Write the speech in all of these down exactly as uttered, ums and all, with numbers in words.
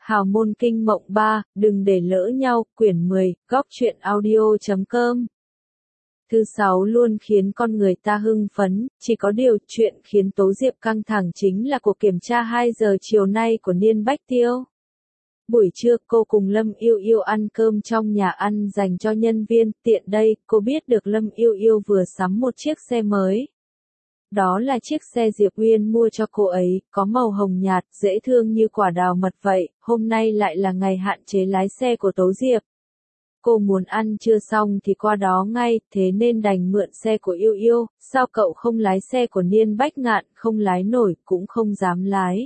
Hào môn kinh mộng ba, đừng để lỡ nhau, quyển mười, góc truyện audio chấm com. Thứ sáu luôn khiến con người ta hưng phấn, chỉ có điều chuyện khiến Tố Diệp căng thẳng chính là cuộc kiểm tra hai giờ chiều nay của Niên Bách Tiêu. Buổi trưa cô cùng Lâm Yêu Yêu ăn cơm trong nhà ăn dành cho nhân viên, tiện đây, cô biết được Lâm Yêu Yêu vừa sắm một chiếc xe mới. Đó là chiếc xe Diệp Uyên mua cho cô ấy, có màu hồng nhạt, dễ thương như quả đào mật vậy, hôm nay lại là ngày hạn chế lái xe của Tố Diệp. Cô muốn ăn trưa xong thì qua đó ngay, thế nên đành mượn xe của Yêu Yêu, sao cậu không lái xe của Niên Bách Ngạn, không lái nổi, cũng không dám lái.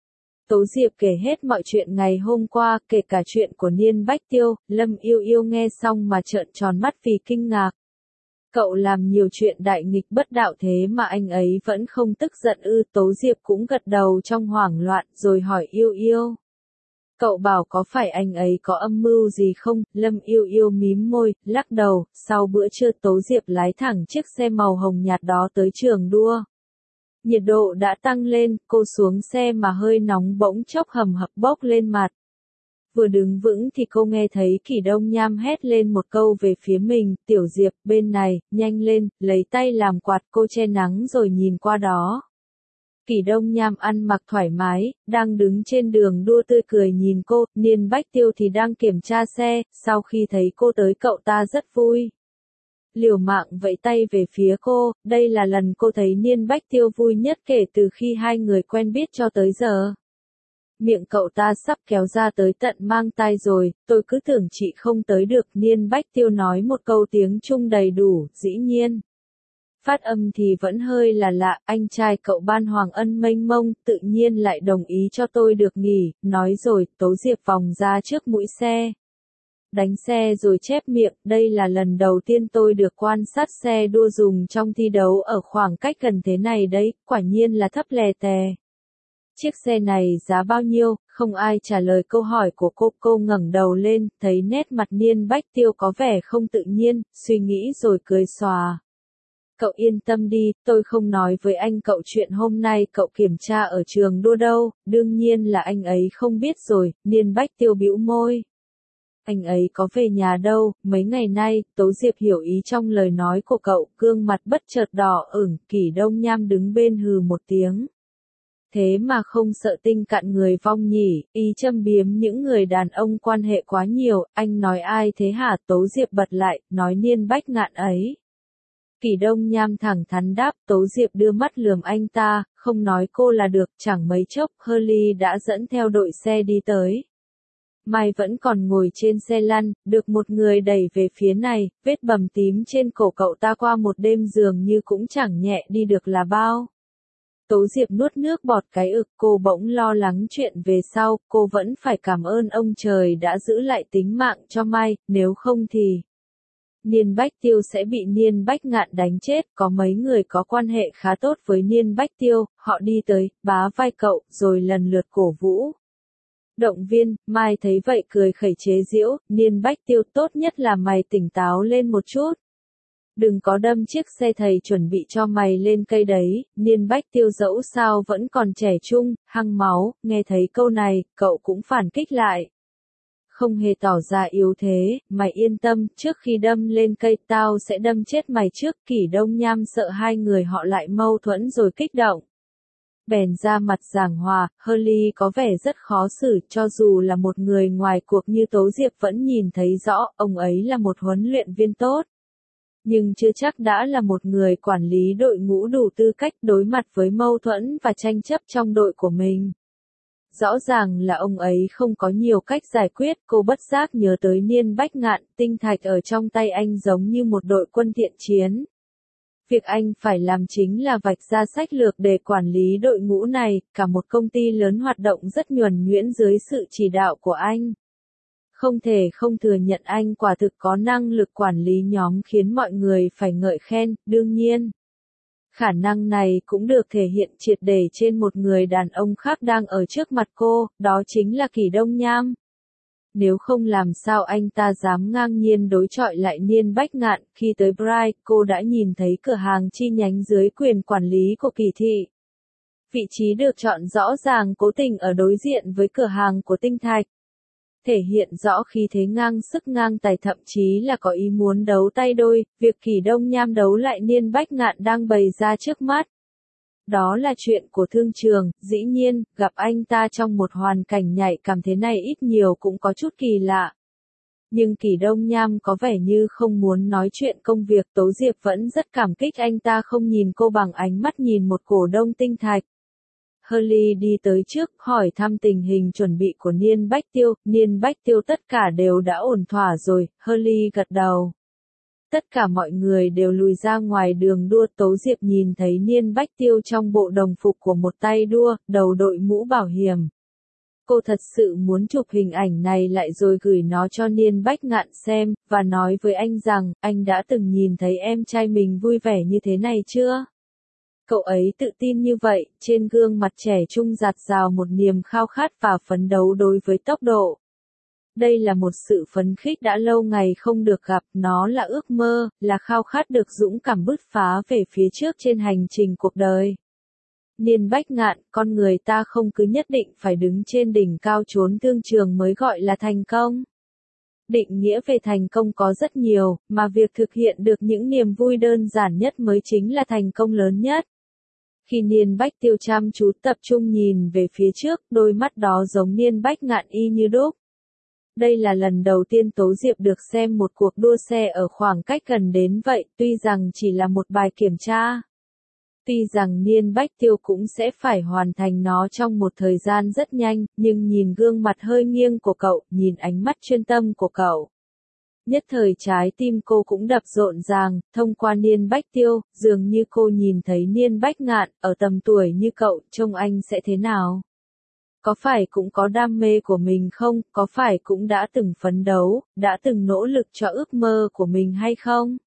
Tố Diệp kể hết mọi chuyện ngày hôm qua, kể cả chuyện của Niên Bách Tiêu, Lâm Yêu Yêu nghe xong mà trợn tròn mắt vì kinh ngạc. Cậu làm nhiều chuyện đại nghịch bất đạo thế mà anh ấy vẫn không tức giận ư? Tố Diệp cũng gật đầu trong hoảng loạn rồi hỏi Yêu Yêu. Cậu bảo có phải anh ấy có âm mưu gì không? Lâm Yêu Yêu mím môi, lắc đầu. Sau bữa trưa Tố Diệp lái thẳng chiếc xe màu hồng nhạt đó tới trường đua. Nhiệt độ đã tăng lên, cô xuống xe mà hơi nóng bỗng chốc hầm hập bốc lên mặt. Vừa đứng vững thì cô nghe thấy Kỷ Đông Nham hét lên một câu về phía mình, Tiểu Diệp, bên này, nhanh lên, lấy tay làm quạt, cô che nắng rồi nhìn qua đó. Kỷ Đông Nham ăn mặc thoải mái, đang đứng trên đường đua tươi cười nhìn cô, Niên Bách Tiêu thì đang kiểm tra xe, sau khi thấy cô tới cậu ta rất vui. Liều mạng vẫy tay về phía cô, đây là lần cô thấy Niên Bách Tiêu vui nhất kể từ khi hai người quen biết cho tới giờ. Miệng cậu ta sắp kéo ra tới tận mang tai rồi, tôi cứ tưởng chị không tới được. Niên Bách Tiêu nói một câu tiếng Trung đầy đủ, dĩ nhiên. Phát âm thì vẫn hơi là lạ, anh trai cậu Ban Hoàng Ân mênh mông, tự nhiên lại đồng ý cho tôi được nghỉ, nói rồi, Tố Diệp vòng ra trước mũi xe. Đánh xe rồi chép miệng, đây là lần đầu tiên tôi được quan sát xe đua dùng trong thi đấu ở khoảng cách gần thế này đấy, quả nhiên là thấp lè tè. Chiếc xe này giá bao nhiêu? Không ai trả lời câu hỏi của cô. Cô ngẩng đầu lên, thấy nét mặt Niên Bách Tiêu có vẻ không tự nhiên, suy nghĩ rồi cười xòa. Cậu yên tâm đi, tôi không nói với anh cậu chuyện hôm nay cậu kiểm tra ở trường đua đâu, đương nhiên là anh ấy không biết rồi. Niên Bách Tiêu bĩu môi. Anh ấy có về nhà đâu, mấy ngày nay, Tố Diệp hiểu ý trong lời nói của cậu, gương mặt bất chợt đỏ ửng, Kỷ Đông Nham đứng bên hừ một tiếng. Thế mà không sợ tinh cạn người vong nhỉ, y châm biếm những người đàn ông quan hệ quá nhiều, anh nói ai thế hả? Tố Diệp bật lại, nói Niên Bách Ngạn ấy. Kỷ Đông Nham thẳng thắn đáp, Tố Diệp đưa mắt lườm anh ta, không nói cô là được, chẳng mấy chốc, Hurley đã dẫn theo đội xe đi tới. Mai vẫn còn ngồi trên xe lăn, được một người đẩy về phía này, vết bầm tím trên cổ cậu ta qua một đêm dường như cũng chẳng nhẹ đi được là bao. Tố Diệp nuốt nước bọt cái ực, cô bỗng lo lắng chuyện về sau, cô vẫn phải cảm ơn ông trời đã giữ lại tính mạng cho Mai, nếu không thì Niên Bách Tiêu sẽ bị Niên Bách Ngạn đánh chết. Có mấy người có quan hệ khá tốt với Niên Bách Tiêu, họ đi tới, bá vai cậu, rồi lần lượt cổ vũ. Động viên, Mai thấy vậy cười khẩy chế giễu, Niên Bách Tiêu tốt nhất là mày tỉnh táo lên một chút. Đừng có đâm chiếc xe thầy chuẩn bị cho mày lên cây đấy. Niên Bách Tiêu dẫu sao vẫn còn trẻ trung, hăng máu, nghe thấy câu này, cậu cũng phản kích lại. Không hề tỏ ra yếu thế, mày yên tâm, trước khi đâm lên cây tao sẽ đâm chết mày trước. Kỷ Đông Nham sợ hai người họ lại mâu thuẫn rồi kích động. Bèn ra mặt giảng hòa, Hurley có vẻ rất khó xử, cho dù là một người ngoài cuộc như Tố Diệp vẫn nhìn thấy rõ, ông ấy là một huấn luyện viên tốt. Nhưng chưa chắc đã là một người quản lý đội ngũ đủ tư cách đối mặt với mâu thuẫn và tranh chấp trong đội của mình. Rõ ràng là ông ấy không có nhiều cách giải quyết, cô bất giác nhớ tới Niên Bách Ngạn, tinh thạch ở trong tay anh giống như một đội quân thiện chiến. Việc anh phải làm chính là vạch ra sách lược để quản lý đội ngũ này, cả một công ty lớn hoạt động rất nhuần nhuyễn dưới sự chỉ đạo của anh. Không thể không thừa nhận anh quả thực có năng lực quản lý nhóm khiến mọi người phải ngợi khen, đương nhiên. Khả năng này cũng được thể hiện triệt để trên một người đàn ông khác đang ở trước mặt cô, đó chính là Kỷ Đông Nham. Nếu không làm sao anh ta dám ngang nhiên đối chọi lại Niên Bách Ngạn. Khi tới Bright, cô đã nhìn thấy cửa hàng chi nhánh dưới quyền quản lý của Kỷ thị. Vị trí được chọn rõ ràng cố tình ở đối diện với cửa hàng của Tinh Thạch. thể hiện rõ khí thế ngang sức ngang tài, thậm chí là có ý muốn đấu tay đôi, việc Kỷ Đông Nham đấu lại Niên Bách Ngạn đang bày ra trước mắt. Đó là chuyện của thương trường, dĩ nhiên, gặp anh ta trong một hoàn cảnh nhạy cảm thế này ít nhiều cũng có chút kỳ lạ. Nhưng Kỷ Đông Nham có vẻ như không muốn nói chuyện công việc, Tố Diệp vẫn rất cảm kích anh ta không nhìn cô bằng ánh mắt nhìn một cổ đông tinh thạch. Hurley đi tới trước, hỏi thăm tình hình chuẩn bị của Niên Bách Tiêu, Niên Bách Tiêu tất cả đều đã ổn thỏa rồi, Hurley gật đầu. Tất cả mọi người đều lùi ra ngoài đường đua, Tố Diệp nhìn thấy Niên Bách Tiêu trong bộ đồng phục của một tay đua, đầu đội mũ bảo hiểm. Cô thật sự muốn chụp hình ảnh này lại rồi gửi nó cho Niên Bách Ngạn xem, và nói với anh rằng, anh đã từng nhìn thấy em trai mình vui vẻ như thế này chưa? Cậu ấy tự tin như vậy, trên gương mặt trẻ trung rạt rào một niềm khao khát và phấn đấu đối với tốc độ. Đây là một sự phấn khích đã lâu ngày không được gặp, nó là ước mơ, là khao khát được dũng cảm bứt phá về phía trước trên hành trình cuộc đời. Niên Bách Ngạn, con người ta không cứ nhất định phải đứng trên đỉnh cao trốn thương trường mới gọi là thành công. Định nghĩa về thành công có rất nhiều, mà việc thực hiện được những niềm vui đơn giản nhất mới chính là thành công lớn nhất. Khi Niên Bách Tiêu chăm chú tập trung nhìn về phía trước, đôi mắt đó giống Niên Bách Ngạn y như đúc. Đây là lần đầu tiên Tố Diệp được xem một cuộc đua xe ở khoảng cách gần đến vậy, tuy rằng chỉ là một bài kiểm tra. Tuy rằng Niên Bách Tiêu cũng sẽ phải hoàn thành nó trong một thời gian rất nhanh, nhưng nhìn gương mặt hơi nghiêng của cậu, nhìn ánh mắt chuyên tâm của cậu. Nhất thời trái tim cô cũng đập rộn ràng, thông qua Niên Bách Tiêu, dường như cô nhìn thấy Niên Bách Ngạn, ở tầm tuổi như cậu, trông anh sẽ thế nào? Có phải cũng có đam mê của mình không? Có phải cũng đã từng phấn đấu, đã từng nỗ lực cho ước mơ của mình hay không?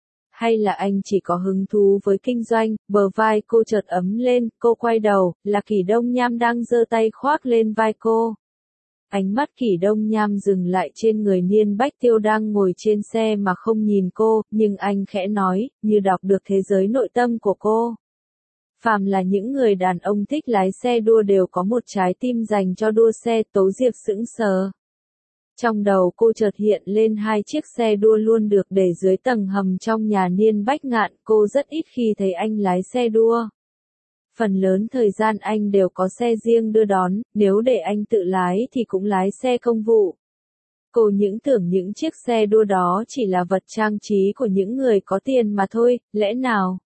Hay là anh chỉ có hứng thú với kinh doanh? Bờ vai cô chợt ấm lên, cô quay đầu, là Kỷ Đông Nham đang giơ tay khoác lên vai cô. Ánh mắt Kỷ Đông Nham dừng lại trên người Niên Bách Tiêu đang ngồi trên xe mà không nhìn cô, nhưng anh khẽ nói, như đọc được thế giới nội tâm của cô. Phàm là những người đàn ông thích lái xe đua đều có một trái tim dành cho đua xe. Tố Diệp sững sờ. Trong đầu cô chợt hiện lên hai chiếc xe đua luôn được để dưới tầng hầm trong nhà Niên Bách Ngạn, cô rất ít khi thấy anh lái xe đua. Phần lớn thời gian anh đều có xe riêng đưa đón, nếu để anh tự lái thì cũng lái xe công vụ. Cô những tưởng những chiếc xe đua đó chỉ là vật trang trí của những người có tiền mà thôi, lẽ nào?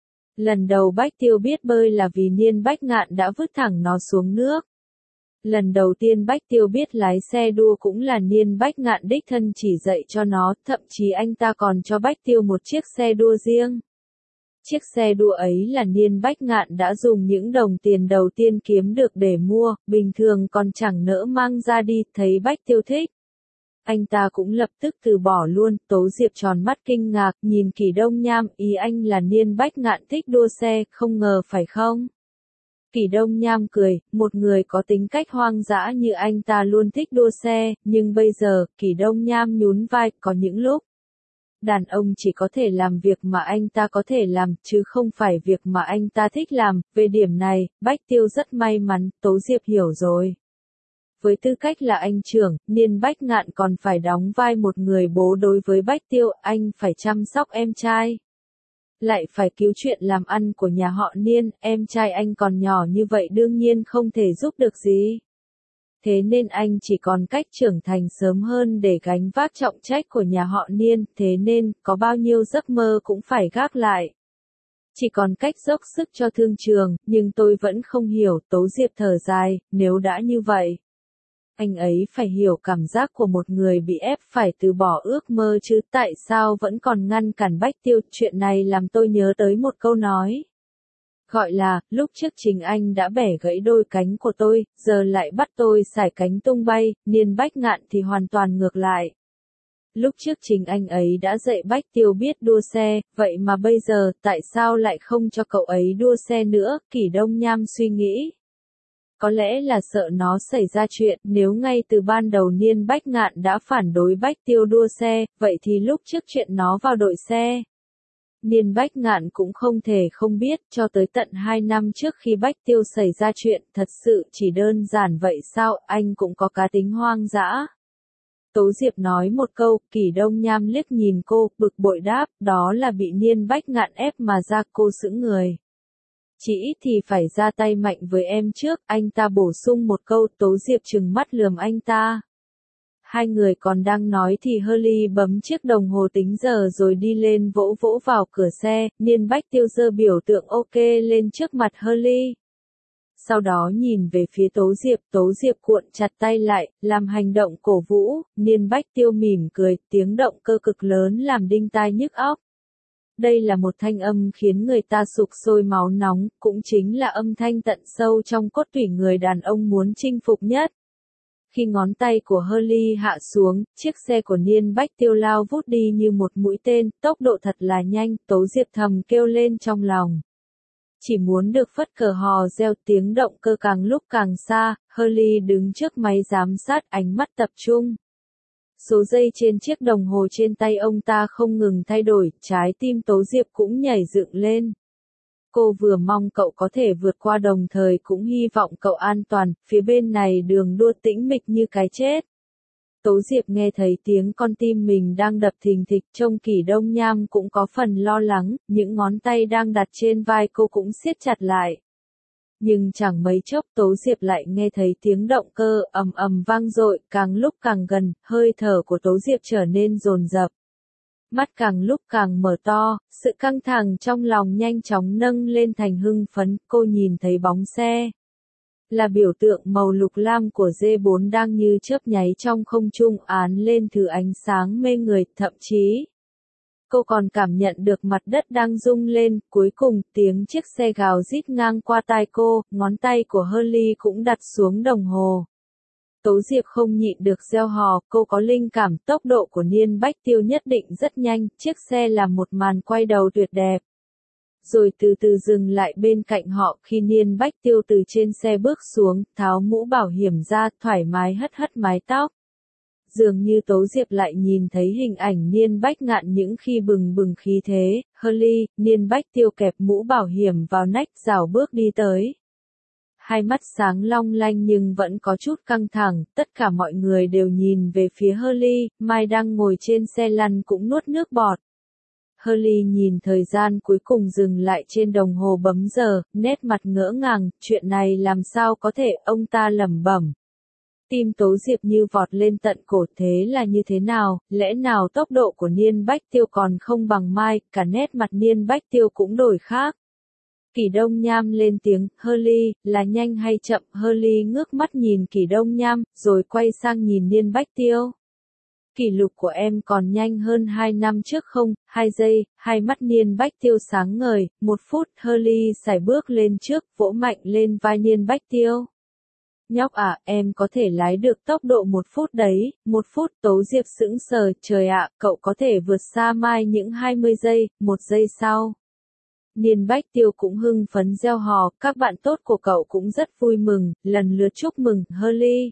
Lần đầu Bách Tiêu biết bơi là vì Niên Bách Ngạn đã vứt thẳng nó xuống nước. Lần đầu tiên Bách Tiêu biết lái xe đua cũng là Niên Bách Ngạn đích thân chỉ dạy cho nó, thậm chí anh ta còn cho Bách Tiêu một chiếc xe đua riêng. Chiếc xe đua ấy là Niên Bách Ngạn đã dùng những đồng tiền đầu tiên kiếm được để mua, bình thường còn chẳng nỡ mang ra đi, thấy Bách Tiêu thích. Anh ta cũng lập tức từ bỏ luôn. Tố Diệp tròn mắt kinh ngạc, nhìn Kỷ Đông Nham, ý anh là Niên Bách Ngạn thích đua xe, không ngờ phải không? Kỷ Đông Nham cười, một người có tính cách hoang dã như anh ta luôn thích đua xe, nhưng bây giờ, Kỷ Đông Nham nhún vai, có những lúc. Đàn ông chỉ có thể làm việc mà anh ta có thể làm, chứ không phải việc mà anh ta thích làm. Về điểm này, Bách Tiêu rất may mắn, Tố Diệp hiểu rồi. Với tư cách là anh trưởng, Niên Bách Ngạn còn phải đóng vai một người bố đối với Bách Tiêu, anh phải chăm sóc em trai. Lại phải cứu chuyện làm ăn của nhà họ Niên, em trai anh còn nhỏ như vậy đương nhiên không thể giúp được gì. Thế nên anh chỉ còn cách trưởng thành sớm hơn để gánh vác trọng trách của nhà họ Niên, thế nên, có bao nhiêu giấc mơ cũng phải gác lại. Chỉ còn cách dốc sức cho thương trường, nhưng tôi vẫn không hiểu. Tố Diệp thở dài, nếu đã như vậy. Anh ấy phải hiểu cảm giác của một người bị ép phải từ bỏ ước mơ chứ, tại sao vẫn còn ngăn cản Bách Tiêu. Chuyện này làm tôi nhớ tới một câu nói. Gọi là, lúc trước chính anh đã bẻ gãy đôi cánh của tôi, giờ lại bắt tôi sải cánh tung bay. Niên Bách Ngạn thì hoàn toàn ngược lại. Lúc trước chính anh ấy đã dạy Bách Tiêu biết đua xe, vậy mà bây giờ, tại sao lại không cho cậu ấy đua xe nữa? Kỷ Đông Nham suy nghĩ. Có lẽ là sợ nó xảy ra chuyện, nếu ngay từ ban đầu Niên Bách Ngạn đã phản đối Bách Tiêu đua xe, vậy thì lúc trước chuyện nó vào đội xe. Niên Bách Ngạn cũng không thể không biết, cho tới tận hai năm trước khi Bách Tiêu xảy ra chuyện, thật sự chỉ đơn giản vậy sao, anh cũng có cá tính hoang dã. Tố Diệp nói một câu, Kỷ Đông Nham liếc nhìn cô, bực bội đáp, đó là bị Niên Bách Ngạn ép mà ra. Cô sững người. Chỉ ít thì phải ra tay mạnh với em trước, anh ta bổ sung một câu. Tố Diệp trừng mắt lườm anh ta. Hai người còn đang nói thì Hurley bấm chiếc đồng hồ tính giờ rồi đi lên vỗ vỗ vào cửa xe. Niên Bách Tiêu giơ biểu tượng ok lên trước mặt Hurley. Sau đó nhìn về phía Tố Diệp, Tố Diệp cuộn chặt tay lại, làm hành động cổ vũ. Niên Bách Tiêu mỉm cười, tiếng động cơ cực lớn làm đinh tai nhức óc. Đây là một thanh âm khiến người ta sục sôi máu nóng, cũng chính là âm thanh tận sâu trong cốt tủy người đàn ông muốn chinh phục nhất. Khi ngón tay của Hurley hạ xuống, chiếc xe của Niên Bách Tiêu lao vút đi như một mũi tên, tốc độ thật là nhanh. Tố Diệp thầm kêu lên trong lòng. Chỉ muốn được phất cờ hò reo. Tiếng động cơ càng lúc càng xa, Hurley đứng trước máy giám sát, ánh mắt tập trung. Số giây trên chiếc đồng hồ trên tay ông ta không ngừng thay đổi, trái tim Tố Diệp cũng nhảy dựng lên. Cô vừa mong cậu có thể vượt qua đồng thời cũng hy vọng cậu an toàn, phía bên này đường đua tĩnh mịch như cái chết. Tố Diệp nghe thấy tiếng con tim mình đang đập thình thịch, trông Kỷ Đông Nham cũng có phần lo lắng, những ngón tay đang đặt trên vai cô cũng siết chặt lại. Nhưng chẳng mấy chốc Tố Diệp lại nghe thấy tiếng động cơ ầm ầm vang dội, càng lúc càng gần, hơi thở của Tố Diệp trở nên dồn dập. Mắt càng lúc càng mở to, sự căng thẳng trong lòng nhanh chóng nâng lên thành hưng phấn. Cô nhìn thấy bóng xe. Là biểu tượng màu lục lam của D bốn đang như chớp nháy trong không trung án lên thứ ánh sáng mê người, thậm chí. Cô còn cảm nhận được mặt đất đang rung lên, cuối cùng tiếng chiếc xe gào rít ngang qua tai cô, ngón tay của Hurley cũng đặt xuống đồng hồ. Tố Diệp không nhịn được reo hò, cô có linh cảm tốc độ của Niên Bách Tiêu nhất định rất nhanh, chiếc xe làm một màn quay đầu tuyệt đẹp. Rồi từ từ dừng lại bên cạnh họ. Khi Niên Bách Tiêu từ trên xe bước xuống, tháo mũ bảo hiểm ra, thoải mái hất hất mái tóc. Dường như Tố Diệp lại nhìn thấy hình ảnh Niên Bách Ngạn những khi bừng bừng khí thế. Hurley, Niên Bách Tiêu kẹp mũ bảo hiểm vào nách, rảo bước đi tới. Hai mắt sáng long lanh nhưng vẫn có chút căng thẳng, tất cả mọi người đều nhìn về phía Hurley. Mai đang ngồi trên xe lăn cũng nuốt nước bọt. Hurley nhìn thời gian cuối cùng dừng lại trên đồng hồ bấm giờ, nét mặt ngỡ ngàng, chuyện này làm sao có thể, ông ta lẩm bẩm. Tim Tố Diệp như vọt lên tận cổ, thế là như thế nào, lẽ nào tốc độ của Niên Bách Tiêu còn không bằng Mai, cả nét mặt Niên Bách Tiêu cũng đổi khác. Kỷ Đông Nham lên tiếng, Hurley, là nhanh hay chậm? Hurley ngước mắt nhìn Kỷ Đông Nham, rồi quay sang nhìn Niên Bách Tiêu. Kỷ lục của em còn nhanh hơn hai năm trước không? Hai giây, hai mắt Niên Bách Tiêu sáng ngời, một phút. Hurley sải bước lên trước, vỗ mạnh lên vai Niên Bách Tiêu. Nhóc à, em có thể lái được tốc độ một phút đấy, một phút. Tố Diệp sững sờ, trời ạ, cậu có thể vượt xa Mai những hai mươi giây, một giây sau. Niên Bách Tiêu cũng hưng phấn reo hò, các bạn tốt của cậu cũng rất vui mừng, lần lượt chúc mừng Hurley.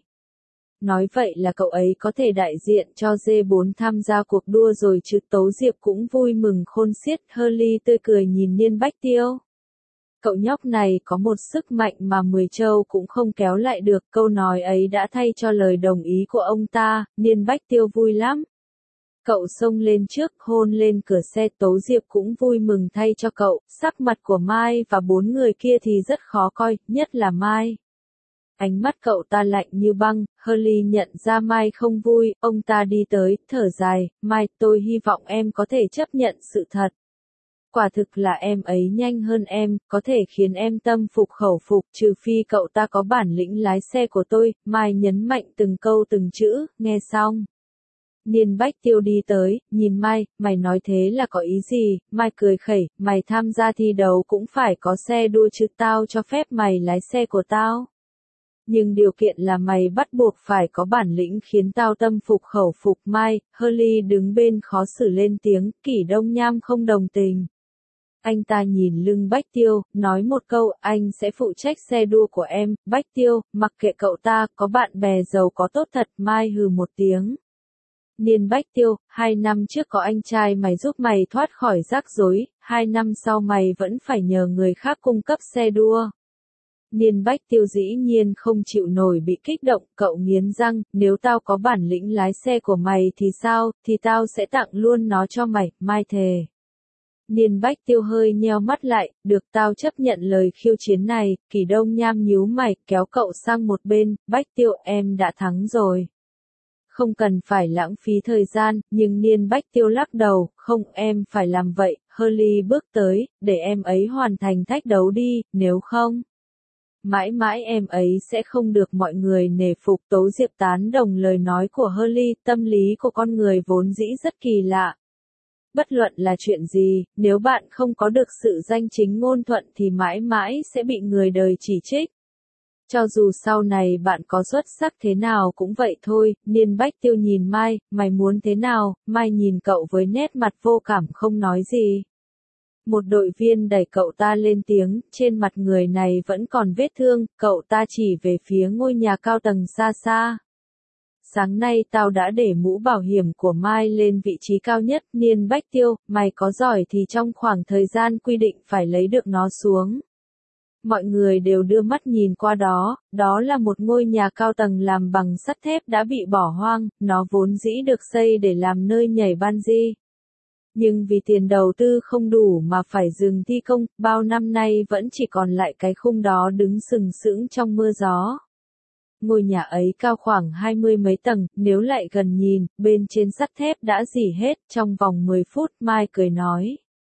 Nói vậy là cậu ấy có thể đại diện cho D bốn tham gia cuộc đua rồi chứ? Tố Diệp cũng vui mừng khôn xiết. Hurley tươi cười nhìn Niên Bách Tiêu. Cậu nhóc này có một sức mạnh mà mười châu cũng không kéo lại được. Câu nói ấy đã thay cho lời đồng ý của ông ta. Niên Bách Tiêu vui lắm. Cậu xông lên trước, hôn lên cửa xe. Tố Diệp cũng vui mừng thay cho cậu. Sắc mặt của Mai và bốn người kia thì rất khó coi, nhất là Mai. Ánh mắt cậu ta lạnh như băng. Hurley nhận ra Mai không vui, ông ta đi tới, thở dài, Mai, tôi hy vọng em có thể chấp nhận sự thật. Quả thực là em ấy nhanh hơn em, có thể khiến em tâm phục khẩu phục, trừ phi cậu ta có bản lĩnh lái xe của tôi. Mai nhấn mạnh từng câu từng chữ, nghe xong. Niên Bách Tiêu đi tới, nhìn Mai, mày nói thế là có ý gì? Mai cười khẩy, mày tham gia thi đấu cũng phải có xe đua chứ, tao cho phép mày lái xe của tao. Nhưng điều kiện là mày bắt buộc phải có bản lĩnh khiến tao tâm phục khẩu phục. Mai, Hurley đứng bên khó xử lên tiếng. Kỷ Đông Nham không đồng tình. Anh ta nhìn lưng Bách Tiêu, nói một câu, anh sẽ phụ trách xe đua của em. Bách Tiêu, mặc kệ cậu ta, có bạn bè giàu có tốt thật. Mai hừ một tiếng. Niên Bách Tiêu, hai năm trước có anh trai mày giúp mày thoát khỏi rắc rối, hai năm sau mày vẫn phải nhờ người khác cung cấp xe đua. Niên Bách Tiêu dĩ nhiên không chịu nổi bị kích động, cậu nghiến răng, nếu tao có bản lĩnh lái xe của mày thì sao, thì tao sẽ tặng luôn nó cho mày, Mai thề. Niên Bách Tiêu hơi nheo mắt lại, được tao chấp nhận lời khiêu chiến này, Kỳ Đông Nham nhíu mày, kéo cậu sang một bên, Bách Tiêu em đã thắng rồi. Không cần phải lãng phí thời gian, nhưng Niên Bách Tiêu lắc đầu, không em phải làm vậy, Hurley bước tới, để em ấy hoàn thành thách đấu đi, nếu không. Mãi mãi em ấy sẽ không được mọi người nể phục. Tố Diệp tán đồng lời nói của Hurley, tâm lý của con người vốn dĩ rất kỳ lạ. Bất luận là chuyện gì, nếu bạn không có được sự danh chính ngôn thuận thì mãi mãi sẽ bị người đời chỉ trích. Cho dù sau này bạn có xuất sắc thế nào cũng vậy thôi, Niên Bách Tiêu nhìn Mai, mày muốn thế nào, Mai nhìn cậu với nét mặt vô cảm không nói gì. Một đội viên đẩy cậu ta lên tiếng, trên mặt người này vẫn còn vết thương, cậu ta chỉ về phía ngôi nhà cao tầng xa xa. Sáng nay tao đã để mũ bảo hiểm của Mai lên vị trí cao nhất, Niên Bách Tiêu, mày có giỏi thì trong khoảng thời gian quy định phải lấy được nó xuống. Mọi người đều đưa mắt nhìn qua đó, đó là một ngôi nhà cao tầng làm bằng sắt thép đã bị bỏ hoang, nó vốn dĩ được xây để làm nơi nhảy bungee. Nhưng vì tiền đầu tư không đủ mà phải dừng thi công, bao năm nay vẫn chỉ còn lại cái khung đó đứng sừng sững trong mưa gió. Ngôi nhà ấy cao khoảng hai mươi mấy tầng, nếu lại gần nhìn, bên trên sắt thép đã rỉ hết, trong vòng mười phút, Mai cười nói.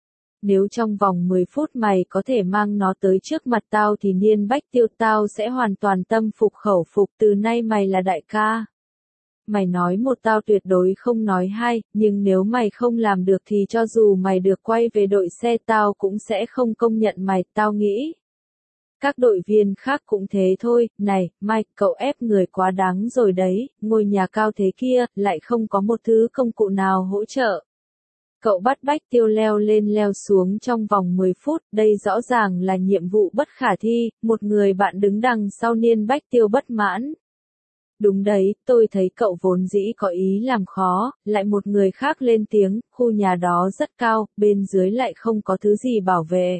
Nếu trong vòng mười phút mày có thể mang nó tới trước mặt tao thì Niên Bách Tiêu tao sẽ hoàn toàn tâm phục khẩu phục, từ nay mày là đại ca. Mày nói một tao tuyệt đối không nói hai, nhưng nếu mày không làm được thì cho dù mày được quay về đội xe tao cũng sẽ không công nhận mày, tao nghĩ. Các đội viên khác cũng thế thôi, này, Mike, cậu ép người quá đáng rồi đấy, ngôi nhà cao thế kia, lại không có một thứ công cụ nào hỗ trợ. Cậu bắt Bách Tiêu leo lên leo xuống trong vòng mười phút, đây rõ ràng là nhiệm vụ bất khả thi, một người bạn đứng đằng sau Niên Bách Tiêu bất mãn. Đúng đấy, tôi thấy cậu vốn dĩ có ý làm khó, lại một người khác lên tiếng, khu nhà đó rất cao, bên dưới lại không có thứ gì bảo vệ.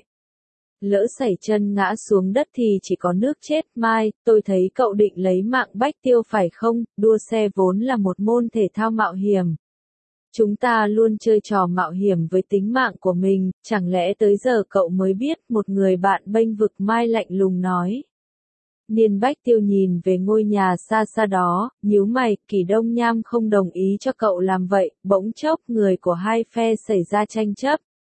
Lỡ xảy chân ngã xuống đất thì chỉ có nước chết. Mai, tôi thấy cậu định lấy mạng Bách Tiêu phải không, đua xe vốn là một môn thể thao mạo hiểm. Chúng ta luôn chơi trò mạo hiểm với tính mạng của mình, chẳng lẽ tới giờ cậu mới biết, một người bạn bênh vực Mai lạnh lùng nói. Niên Bách Tiêu nhìn về ngôi nhà xa xa đó, nhíu mày, Kỳ Đông Nham không đồng ý cho cậu làm vậy, bỗng chốc người của hai phe xảy ra tranh chấp.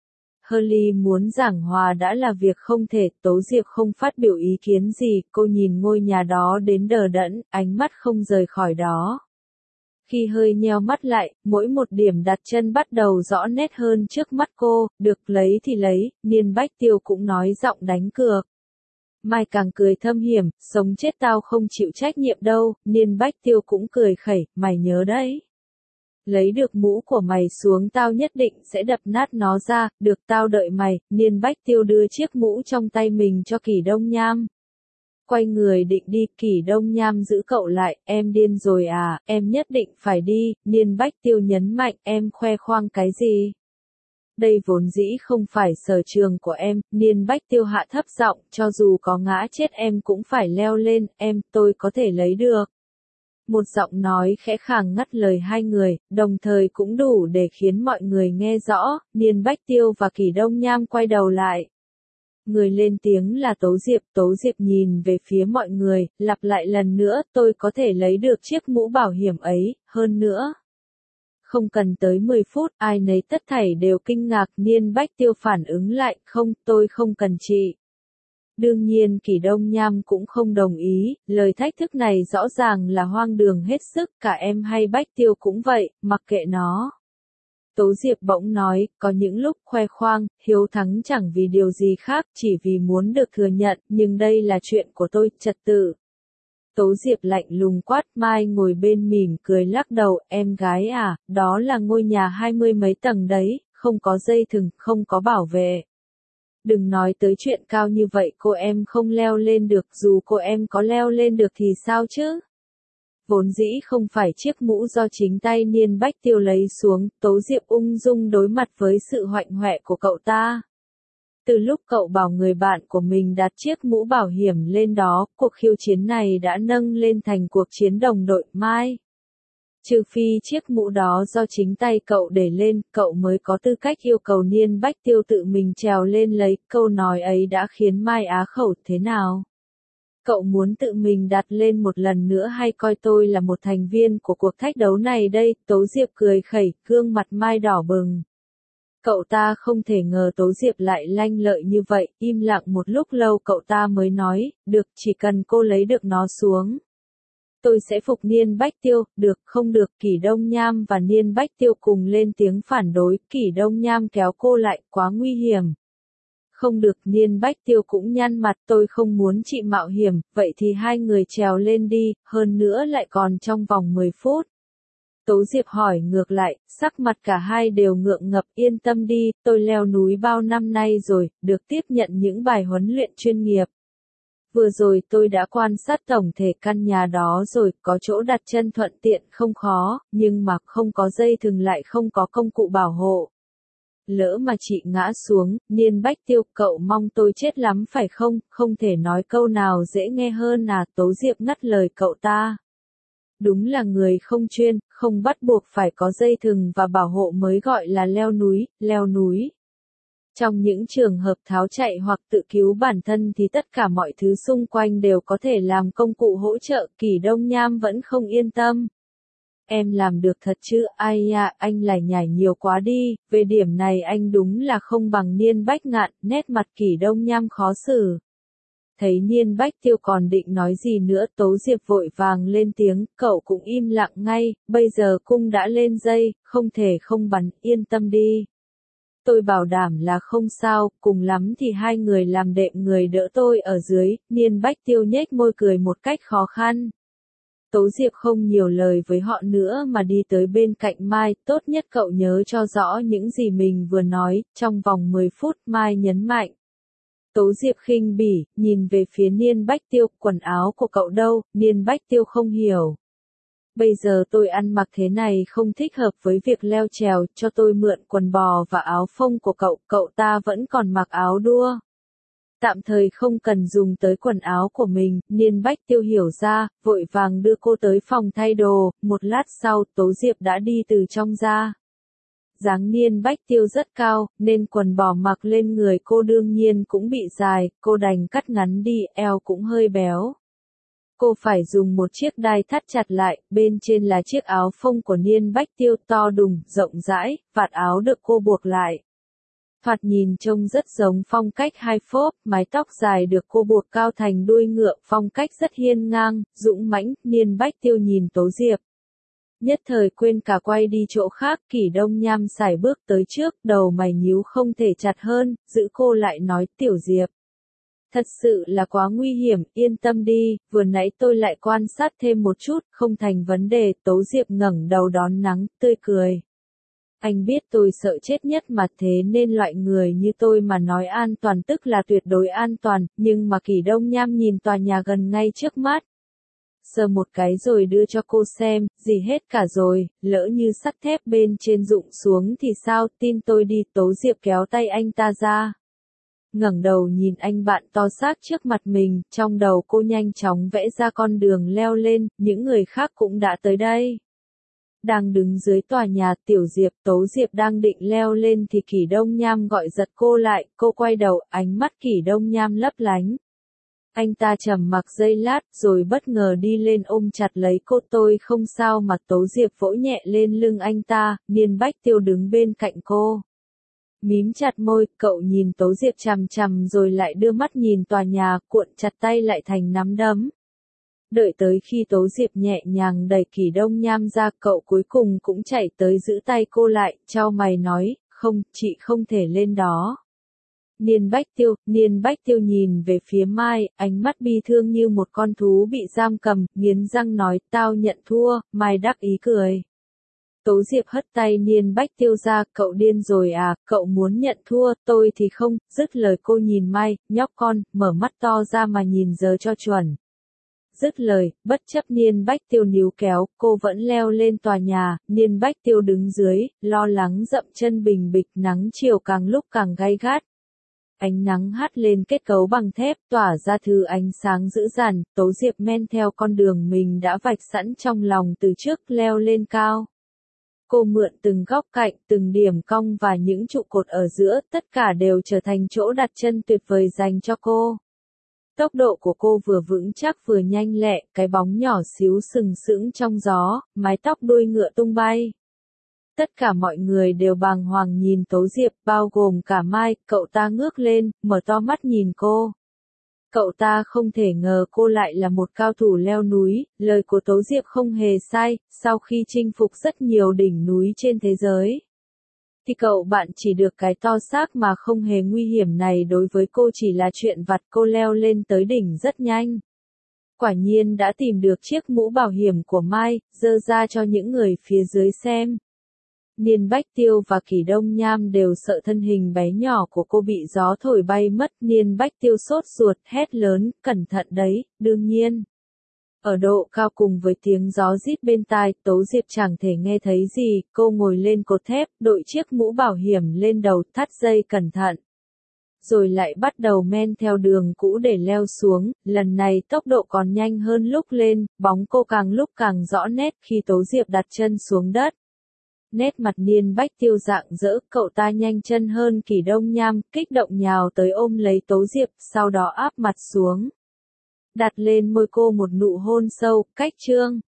Hurley muốn giảng hòa đã là việc không thể, Tố Diệp không phát biểu ý kiến gì, cô nhìn ngôi nhà đó đến đờ đẫn, ánh mắt không rời khỏi đó. Khi hơi nheo mắt lại, mỗi một điểm đặt chân bắt đầu rõ nét hơn trước mắt cô, được lấy thì lấy, Niên Bách Tiêu cũng nói giọng đánh cược. Mai càng cười thâm hiểm, sống chết tao không chịu trách nhiệm đâu, Niên Bách Tiêu cũng cười khẩy, mày nhớ đấy. Lấy được mũ của mày xuống tao nhất định sẽ đập nát nó ra, được tao đợi mày, Niên Bách Tiêu đưa chiếc mũ trong tay mình cho Kỳ Đông Nham. Quay người định đi, Kỳ Đông Nham giữ cậu lại, em điên rồi à, em nhất định phải đi, Niên Bách Tiêu nhấn mạnh, em khoe khoang cái gì? Đây vốn dĩ không phải sở trường của em, Niên Bách Tiêu hạ thấp giọng, cho dù có ngã chết em cũng phải leo lên, em, tôi có thể lấy được. Một giọng nói khẽ khàng ngắt lời hai người, đồng thời cũng đủ để khiến mọi người nghe rõ, Niên Bách Tiêu và Kỳ Đông Nham quay đầu lại. Người lên tiếng là Tố Diệp, Tố Diệp nhìn về phía mọi người, lặp lại lần nữa, tôi có thể lấy được chiếc mũ bảo hiểm ấy, hơn nữa. Không cần tới mười phút, ai nấy tất thảy đều kinh ngạc, Niên Bách Tiêu phản ứng lại, không, tôi không cần chị. Đương nhiên Kỳ Đông Nham cũng không đồng ý, lời thách thức này rõ ràng là hoang đường hết sức, cả em hay Bách Tiêu cũng vậy, mặc kệ nó. Tố Diệp bỗng nói, có những lúc khoe khoang, hiếu thắng chẳng vì điều gì khác, chỉ vì muốn được thừa nhận, nhưng đây là chuyện của tôi, trật tự. Tố Diệp lạnh lùng quát, Mai ngồi bên mỉm cười lắc đầu, em gái à, đó là ngôi nhà hai mươi mấy tầng đấy, không có dây thừng, không có bảo vệ. Đừng nói tới chuyện cao như vậy, cô em không leo lên được, dù cô em có leo lên được thì sao chứ? Vốn dĩ không phải chiếc mũ do chính tay Niên Bách Tiêu lấy xuống, Tố Diệp ung dung đối mặt với sự hoạnh hoẹ của cậu ta. Từ lúc cậu bảo người bạn của mình đặt chiếc mũ bảo hiểm lên đó, cuộc khiêu chiến này đã nâng lên thành cuộc chiến đồng đội Mai. Trừ phi chiếc mũ đó do chính tay cậu để lên, cậu mới có tư cách yêu cầu Niên Bách Tiêu tự mình trèo lên lấy. Câu nói ấy đã khiến Mai á khẩu thế nào? Cậu muốn tự mình đặt lên một lần nữa hay coi tôi là một thành viên của cuộc thách đấu này đây? Tố Diệp cười khẩy, gương mặt Mai đỏ bừng. Cậu ta không thể ngờ Tố Diệp lại lanh lợi như vậy, im lặng một lúc lâu cậu ta mới nói, được, chỉ cần cô lấy được nó xuống. Tôi sẽ phục Niên Bách Tiêu. Được, không được. Kỷ Đông Nham và Niên Bách Tiêu cùng lên tiếng phản đối. Kỷ Đông Nham kéo cô lại, quá nguy hiểm. Không được. Niên Bách Tiêu cũng nhăn mặt, tôi không muốn chị mạo hiểm, vậy thì hai người trèo lên đi, hơn nữa lại còn trong vòng mười phút. Tố Diệp hỏi ngược lại, sắc mặt cả hai đều ngượng ngập. Yên tâm đi, tôi leo núi bao năm nay rồi, được tiếp nhận những bài huấn luyện chuyên nghiệp. Vừa rồi tôi đã quan sát tổng thể căn nhà đó rồi, có chỗ đặt chân thuận tiện không khó, nhưng mà không có dây thừng lại không có công cụ bảo hộ. Lỡ mà chị ngã xuống, Niên Bách Tiêu, cậu mong tôi chết lắm phải không? Không thể nói câu nào dễ nghe hơn à? Tố Diệp ngắt lời cậu ta. Đúng là người không chuyên, không bắt buộc phải có dây thừng và bảo hộ mới gọi là leo núi, leo núi. Trong những trường hợp tháo chạy hoặc tự cứu bản thân thì tất cả mọi thứ xung quanh đều có thể làm công cụ hỗ trợ. Kỷ Đông Nham vẫn không yên tâm. Em làm được thật chứ? Ai à, anh lại nhảy nhiều quá đi, về điểm này anh đúng là không bằng Niên Bách Ngạn. Nét mặt Kỷ Đông Nham khó xử. Thấy Niên Bách Tiêu còn định nói gì nữa, Tố Diệp vội vàng lên tiếng, cậu cũng im lặng ngay, bây giờ cung đã lên dây, không thể không bắn, yên tâm đi. Tôi bảo đảm là không sao, cùng lắm thì hai người làm đệm người đỡ tôi ở dưới. Niên Bách Tiêu nhếch môi cười một cách khó khăn. Tố Diệp không nhiều lời với họ nữa mà đi tới bên cạnh Mai, tốt nhất cậu nhớ cho rõ những gì mình vừa nói, trong vòng mười phút. Mai nhấn mạnh. Tố Diệp khinh bỉ, nhìn về phía Niên Bách Tiêu, quần áo của cậu đâu? Niên Bách Tiêu không hiểu. Bây giờ tôi ăn mặc thế này không thích hợp với việc leo trèo, cho tôi mượn quần bò và áo phông của cậu, cậu ta vẫn còn mặc áo đua. Tạm thời không cần dùng tới quần áo của mình. Niên Bách Tiêu hiểu ra, vội vàng đưa cô tới phòng thay đồ. Một lát sau, Tố Diệp đã đi từ trong ra. Dáng Niên Bách Tiêu rất cao, nên quần bò mặc lên người cô đương nhiên cũng bị dài, cô đành cắt ngắn đi, eo cũng hơi béo. Cô phải dùng một chiếc đai thắt chặt lại, bên trên là chiếc áo phông của Niên Bách Tiêu to đùng, rộng rãi, vạt áo được cô buộc lại. Thoạt nhìn trông rất giống phong cách hai phốp, mái tóc dài được cô buộc cao thành đuôi ngựa, phong cách rất hiên ngang, dũng mãnh. Niên Bách Tiêu nhìn Tố Diệp. Nhất thời quên cả quay đi chỗ khác. Kỷ Đông Nham sải bước tới trước, đầu mày nhíu không thể chặt hơn, giữ cô lại nói, Tiểu Diệp. Thật sự là quá nguy hiểm, yên tâm đi, vừa nãy tôi lại quan sát thêm một chút, không thành vấn đề. Tố Diệp ngẩng đầu đón nắng, tươi cười. Anh biết tôi sợ chết nhất mà, thế nên loại người như tôi mà nói an toàn tức là tuyệt đối an toàn, nhưng mà Kỷ Đông Nham nhìn tòa nhà gần ngay trước mắt. Sờ một cái rồi đưa cho cô xem, gì hết cả rồi, lỡ như sắt thép bên trên rụng xuống thì sao, tin tôi đi. Tố Diệp kéo tay anh ta ra. Ngẩng đầu nhìn anh bạn to xác trước mặt mình, trong đầu cô nhanh chóng vẽ ra con đường leo lên, những người khác cũng đã tới đây. Đang đứng dưới tòa nhà, Tiểu Diệp, Tố Diệp đang định leo lên thì Kỷ Đông Nham gọi giật cô lại, cô quay đầu, ánh mắt Kỷ Đông Nham lấp lánh. Anh ta trầm mặc giây lát, rồi bất ngờ đi lên ôm chặt lấy cô. Tôi không sao mà. Tố Diệp vỗ nhẹ lên lưng anh ta. Niên Bách Tiêu đứng bên cạnh cô. Mím chặt môi, cậu nhìn Tố Diệp chằm chằm rồi lại đưa mắt nhìn tòa nhà, cuộn chặt tay lại thành nắm đấm. Đợi tới khi Tố Diệp nhẹ nhàng đẩy Kỷ Đông Nham ra, cậu cuối cùng cũng chạy tới giữ tay cô lại, chau mày nói, không, chị không thể lên đó. Niên Bách Tiêu, Niên Bách Tiêu nhìn về phía Mai, ánh mắt bi thương như một con thú bị giam cầm, nghiến răng nói, tao nhận thua. Mai đắc ý cười. Tố Diệp hất tay Niên Bách Tiêu ra, cậu điên rồi à, cậu muốn nhận thua, tôi thì không. Dứt lời cô nhìn Mai, nhóc con, mở mắt to ra mà nhìn giờ cho chuẩn. Dứt lời, bất chấp Niên Bách Tiêu níu kéo, cô vẫn leo lên tòa nhà. Niên Bách Tiêu đứng dưới, lo lắng dậm chân bình bịch, nắng chiều càng lúc càng gay gắt. Ánh nắng hắt lên kết cấu bằng thép tỏa ra thứ ánh sáng dữ dằn, Tố Diệp men theo con đường mình đã vạch sẵn trong lòng từ trước leo lên cao. Cô mượn từng góc cạnh, từng điểm cong và những trụ cột ở giữa, tất cả đều trở thành chỗ đặt chân tuyệt vời dành cho cô. Tốc độ của cô vừa vững chắc vừa nhanh lẹ, cái bóng nhỏ xíu sừng sững trong gió, mái tóc đuôi ngựa tung bay. Tất cả mọi người đều bàng hoàng nhìn Tố Diệp, bao gồm cả Mai, cậu ta ngước lên, mở to mắt nhìn cô. Cậu ta không thể ngờ cô lại là một cao thủ leo núi, lời của Tố Diệp không hề sai, sau khi chinh phục rất nhiều đỉnh núi trên thế giới. Thì cậu bạn chỉ được cái to xác mà không hề nguy hiểm này đối với cô chỉ là chuyện vặt, cô leo lên tới đỉnh rất nhanh. Quả nhiên đã tìm được chiếc mũ bảo hiểm của Mai, giơ ra cho những người phía dưới xem. Niên Bách Tiêu và Kỷ Đông Nham đều sợ thân hình bé nhỏ của cô bị gió thổi bay mất. Niên Bách Tiêu sốt ruột, hét lớn, cẩn thận đấy, đương nhiên. Ở độ cao cùng với tiếng gió rít bên tai, Tố Diệp chẳng thể nghe thấy gì, cô ngồi lên cột thép, đội chiếc mũ bảo hiểm lên đầu, thắt dây cẩn thận. Rồi lại bắt đầu men theo đường cũ để leo xuống, lần này tốc độ còn nhanh hơn lúc lên, bóng cô càng lúc càng rõ nét khi Tố Diệp đặt chân xuống đất. Nét mặt Niên Bách Tiêu rạng rỡ, cậu ta nhanh chân hơn Kỷ Đông Nham, kích động nhào tới ôm lấy Tố Diệp, sau đó áp mặt xuống. Đặt lên môi cô một nụ hôn sâu, cách chương.